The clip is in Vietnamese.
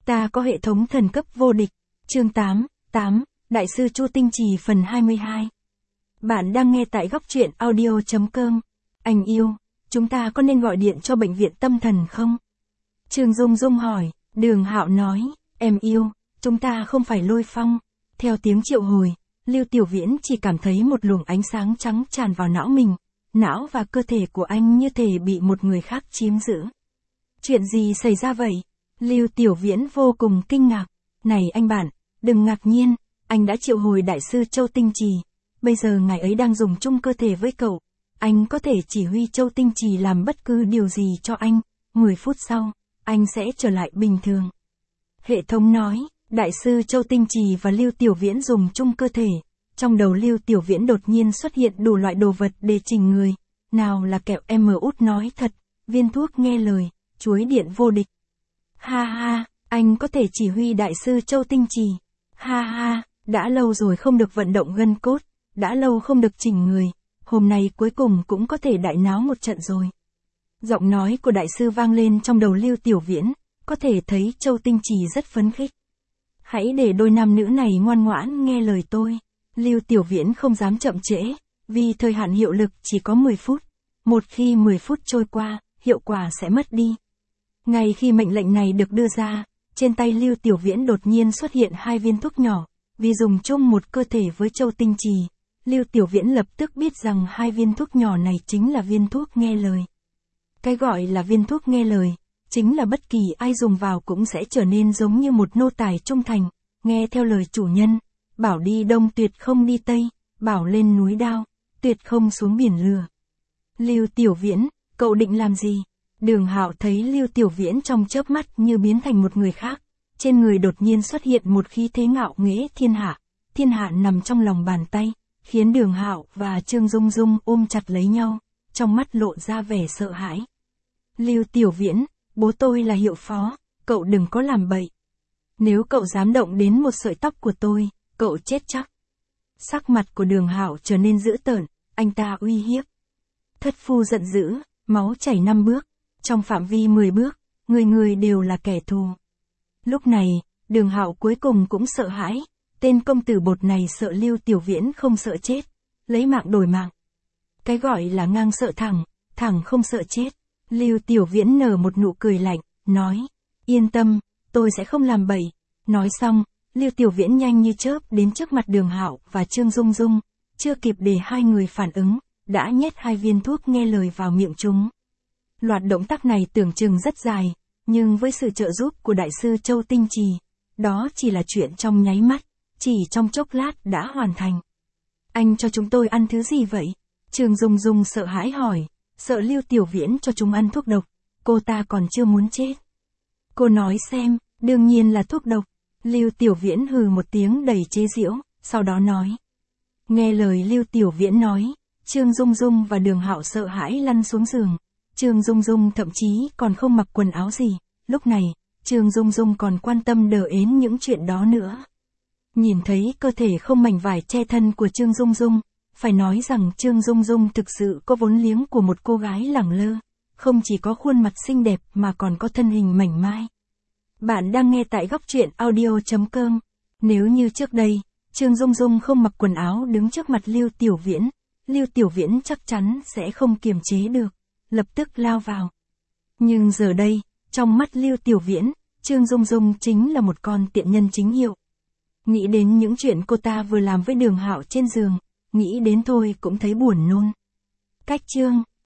Ta có hệ thống thần cấp vô địch. Chương 8, Đại sư Chu Tinh Trì phần 22. Bạn đang nghe tại góc truyện audio.com. Anh yêu, chúng ta có nên gọi điện cho bệnh viện tâm thần không? Trương Dung Dung hỏi. Đường Hạo nói, em yêu, chúng ta không phải Lôi Phong. Theo tiếng triệu hồi, Lưu Tiểu Viễn chỉ cảm thấy một luồng ánh sáng trắng tràn vào não mình. Não và cơ thể của anh như thể bị một người khác chiếm giữ. Chuyện gì xảy ra vậy? Lưu Tiểu Viễn vô cùng kinh ngạc. Này anh bạn, đừng ngạc nhiên, anh đã triệu hồi đại sư Châu Tinh Trì. Bây giờ ngài ấy đang dùng chung cơ thể với cậu. Anh có thể chỉ huy Châu Tinh Trì làm bất cứ điều gì cho anh. 10 phút sau, anh sẽ trở lại bình thường. Hệ thống nói, đại sư Châu Tinh Trì và Lưu Tiểu Viễn dùng chung cơ thể. Trong đầu Lưu Tiểu Viễn đột nhiên xuất hiện đủ loại đồ vật để chỉnh người. Nào là kẹo út nói thật, viên thuốc nghe lời, chuối điện vô địch. Ha ha, anh có thể chỉ huy đại sư Châu Tinh Trì. Ha ha, đã lâu rồi không được vận động gân cốt, đã lâu không được chỉnh người, hôm nay cuối cùng cũng có thể đại náo một trận rồi. Giọng nói của đại sư vang lên trong đầu Lưu Tiểu Viễn, có thể thấy Châu Tinh Trì rất phấn khích. Hãy để đôi nam nữ này ngoan ngoãn nghe lời tôi. Lưu Tiểu Viễn không dám chậm trễ, vì thời hạn hiệu lực chỉ có 10 phút. Một khi 10 phút trôi qua, hiệu quả sẽ mất đi. Ngay khi mệnh lệnh này được đưa ra, trên tay Lưu Tiểu Viễn đột nhiên xuất hiện 2 viên thuốc nhỏ, vì dùng chung một cơ thể với Châu Tinh Trì. Lưu Tiểu Viễn lập tức biết rằng 2 viên thuốc nhỏ này chính là viên thuốc nghe lời. Cái gọi là viên thuốc nghe lời, chính là bất kỳ ai dùng vào cũng sẽ trở nên giống như một nô tài trung thành, nghe theo lời chủ nhân, bảo đi đông tuyệt không đi tây, bảo lên núi đao, tuyệt không xuống biển lửa. Lưu Tiểu Viễn, cậu định làm gì? Đường Hạo thấy Lưu Tiểu Viễn trong chớp mắt như biến thành một người khác, trên người đột nhiên xuất hiện một khí thế ngạo nghễ thiên hạ nằm trong lòng bàn tay, khiến Đường Hạo và Trương Dung Dung ôm chặt lấy nhau, trong mắt lộ ra vẻ sợ hãi. Lưu Tiểu Viễn, bố tôi là hiệu phó, cậu đừng có làm bậy. Nếu cậu dám động đến một sợi tóc của tôi, cậu chết chắc. Sắc mặt của Đường Hạo trở nên dữ tợn, anh ta uy hiếp. Thất phu giận dữ, máu chảy 5 bước, trong phạm vi 10 bước, người người đều là kẻ thù. Lúc này, Đường Hạo cuối cùng cũng sợ hãi, tên công tử bột này sợ Lưu Tiểu Viễn không sợ chết, lấy mạng đổi mạng. Cái gọi là ngang sợ thẳng không sợ chết. Lưu Tiểu Viễn nở một nụ cười lạnh, nói, yên tâm, tôi sẽ không làm bậy. Nói xong, Lưu Tiểu Viễn nhanh như chớp đến trước mặt Đường Hạo và Trương Dung Dung, chưa kịp để hai người phản ứng, đã nhét 2 viên thuốc nghe lời vào miệng chúng. Loạt động tác này tưởng chừng rất dài, nhưng với sự trợ giúp của đại sư Châu Tinh Trì, đó chỉ là chuyện trong nháy mắt, chỉ trong chốc lát đã hoàn thành. Anh cho chúng tôi ăn thứ gì vậy? Trương Dung Dung sợ hãi hỏi, sợ Lưu Tiểu Viễn cho chúng ăn thuốc độc, cô ta còn chưa muốn chết. Cô nói xem, đương nhiên là thuốc độc. Lưu Tiểu Viễn hừ một tiếng đầy chế giễu, sau đó nói. Nghe lời Lưu Tiểu Viễn nói, Trương Dung Dung và Đường Hạo sợ hãi lăn xuống giường. Trương Dung Dung thậm chí còn không mặc quần áo gì, lúc này, Trương Dung Dung còn quan tâm đờ ến những chuyện đó nữa. Nhìn thấy cơ thể không mảnh vải che thân của Trương Dung Dung, phải nói rằng Trương Dung Dung thực sự có vốn liếng của một cô gái lẳng lơ, không chỉ có khuôn mặt xinh đẹp mà còn có thân hình mảnh mai. Bạn đang nghe tại góc truyện audio.com. Nếu như trước đây, Trương Dung Dung không mặc quần áo đứng trước mặt Lưu Tiểu Viễn chắc chắn sẽ không kiềm chế được, lập tức lao vào. Nhưng giờ đây, trong mắt Lưu Tiểu Viễn, Trương Dung Dung chính là một con tiện nhân chính hiệu. Nghĩ đến những chuyện cô ta vừa làm với Đường Hạo trên giường, nghĩ đến thôi cũng thấy buồn nôn. Cách chương